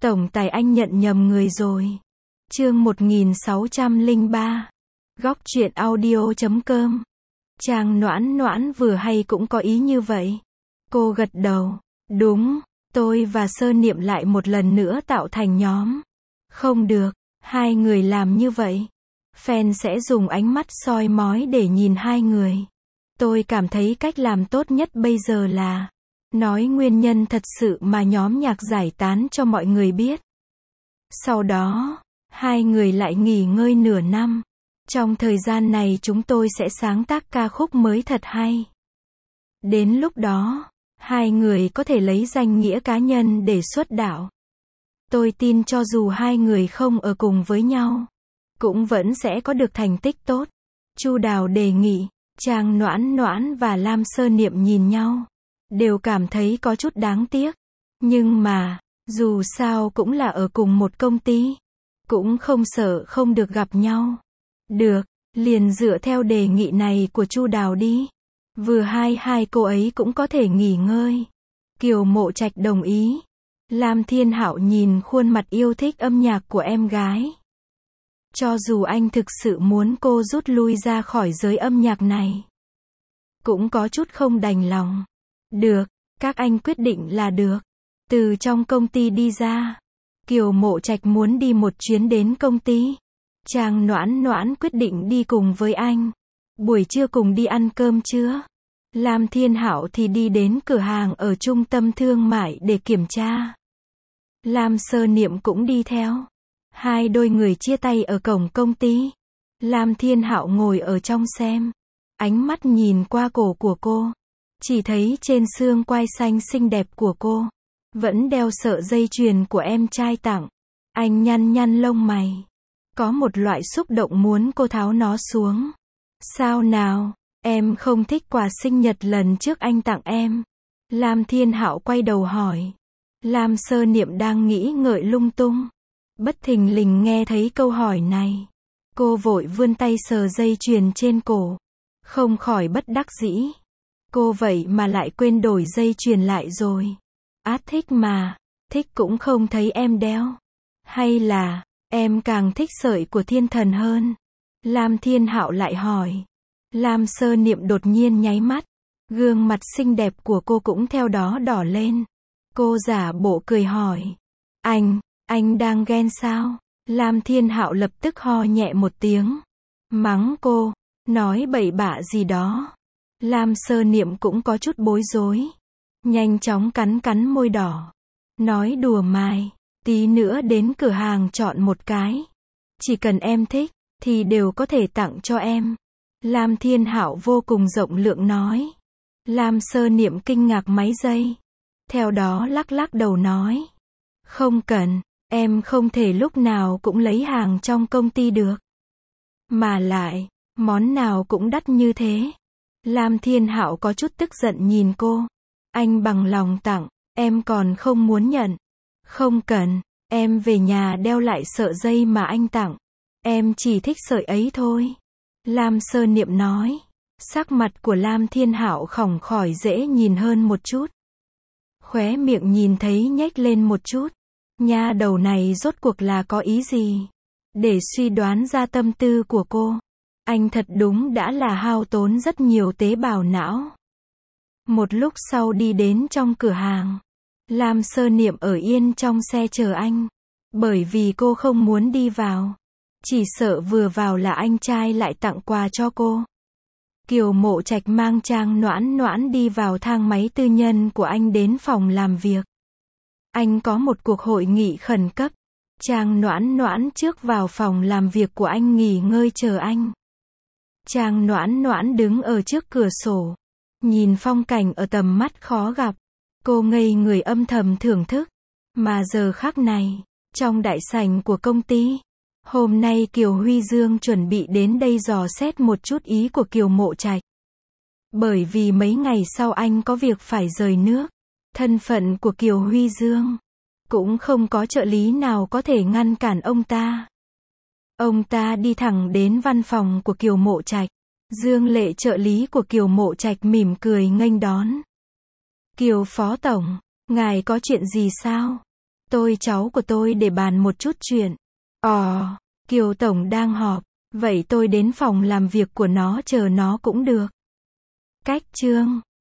Tổng tài anh nhận nhầm người rồi. Chương 1603. Góc truyện audio.com. Trang Noãn Noãn vừa hay cũng có ý như vậy. Cô gật đầu. Đúng, tôi và Sơ Niệm lại một lần nữa tạo thành nhóm. Không được, hai người làm như vậy. Fan sẽ dùng ánh mắt soi mói để nhìn hai người. Tôi cảm thấy cách làm tốt nhất bây giờ là nói nguyên nhân thật sự mà nhóm nhạc giải tán cho mọi người biết. Sau đó, hai người lại nghỉ ngơi nửa năm. Trong thời gian này chúng tôi sẽ sáng tác ca khúc mới thật hay. Đến lúc đó, hai người có thể lấy danh nghĩa cá nhân để xuất đạo. Tôi tin cho dù hai người không ở cùng với nhau, cũng vẫn sẽ có được thành tích tốt. Chu Đào đề nghị. Trang Noãn Noãn và Lam Sơ Niệm nhìn nhau, đều cảm thấy có chút đáng tiếc. Nhưng mà, dù sao cũng là ở cùng một công ty, cũng không sợ không được gặp nhau. Được, liền dựa theo đề nghị này của Chu Đào đi. Vừa hai cô ấy cũng có thể nghỉ ngơi. Kiều Mộ Trạch đồng ý. Lam Thiên Hạo nhìn khuôn mặt yêu thích âm nhạc của em gái. Cho dù anh thực sự muốn cô rút lui ra khỏi giới âm nhạc này, cũng có chút không đành lòng. Được, các anh quyết định là được. Từ trong công ty đi ra, Kiều Mộ Trạch muốn đi một chuyến đến công ty. Trang Noãn Noãn quyết định đi cùng với anh. Buổi trưa cùng đi ăn cơm trưa. Lam Thiên Hạo thì đi đến cửa hàng ở trung tâm thương mại để kiểm tra. Lam Sơ Niệm cũng đi theo. Hai đôi người chia tay ở cổng công ty. Lam Thiên Hạo ngồi ở trong xem. Ánh mắt nhìn qua cổ của cô. Chỉ thấy trên xương quai xanh xinh đẹp của cô vẫn đeo sợi dây chuyền của em trai tặng. Anh nhăn nhăn lông mày. Có một loại xúc động muốn cô tháo nó xuống. Sao nào, em không thích quà sinh nhật lần trước anh tặng em? Lam Thiên Hạo quay đầu hỏi. Lam Sơ Niệm đang nghĩ ngợi lung tung. Bất thình lình nghe thấy câu hỏi này. Cô vội vươn tay sờ dây chuyền trên cổ. Không khỏi bất đắc dĩ. Cô vậy mà lại quên đổi dây chuyền lại rồi. Thích mà. Thích cũng không thấy em đeo. Hay là, em càng thích sợi của thiên thần hơn? Lam Thiên Hạo lại hỏi. Lam Sơ Niệm đột nhiên nháy mắt. Gương mặt xinh đẹp của cô cũng theo đó đỏ lên. Cô giả bộ cười hỏi. Anh đang ghen sao? Lam Thiên Hạo lập tức ho nhẹ một tiếng. Mắng cô, nói bậy bạ gì đó. Lam Sơ Niệm cũng có chút bối rối. Nhanh chóng cắn môi đỏ. Nói đùa mài, tí nữa đến cửa hàng chọn một cái. Chỉ cần em thích, thì đều có thể tặng cho em. Lam Thiên Hạo vô cùng rộng lượng nói. Lam Sơ Niệm kinh ngạc mấy giây. Theo đó lắc đầu nói. Không cần. Em không thể lúc nào cũng lấy hàng trong công ty được. Mà lại, món nào cũng đắt như thế. Lam Thiên Hạo có chút tức giận nhìn cô. Anh bằng lòng tặng, em còn không muốn nhận. Không cần, em về nhà đeo lại sợi dây mà anh tặng. Em chỉ thích sợi ấy thôi. Lam Sơ Niệm nói. Sắc mặt của Lam Thiên Hạo không khỏi dễ nhìn hơn một chút. Khóe miệng nhìn thấy nhếch lên một chút. Nha đầu này rốt cuộc là có ý gì? Để suy đoán ra tâm tư của cô, anh thật đúng đã là hao tốn rất nhiều tế bào não. Một lúc sau đi đến trong cửa hàng. Lam Sơ Niệm ở yên trong xe chờ anh. Bởi vì cô không muốn đi vào. Chỉ sợ vừa vào là anh trai lại tặng quà cho cô. Kiều Mộ Trạch mang Trang Noãn Noãn đi vào thang máy tư nhân của anh đến phòng làm việc. Anh có một cuộc hội nghị khẩn cấp. Trang Noãn Noãn trước vào phòng làm việc của anh nghỉ ngơi chờ anh. Trang Noãn Noãn đứng ở trước cửa sổ. Nhìn phong cảnh ở tầm mắt khó gặp. Cô ngây người âm thầm thưởng thức. Mà giờ khắc này, trong đại sảnh của công ty, hôm nay Kiều Huy Dương chuẩn bị đến đây dò xét một chút ý của Kiều Mộ Trạch. Bởi vì mấy ngày sau anh có việc phải rời nước. Thân phận của Kiều Huy Dương cũng không có trợ lý nào có thể ngăn cản ông ta. Ông ta đi thẳng đến văn phòng của Kiều Mộ Trạch. Dương Lệ trợ lý của Kiều Mộ Trạch mỉm cười nghênh đón. Kiều Phó Tổng, ngài có chuyện gì sao? cháu của tôi để bàn một chút chuyện. Kiều Tổng đang họp. Vậy tôi đến phòng làm việc của nó chờ nó cũng được. Cách chương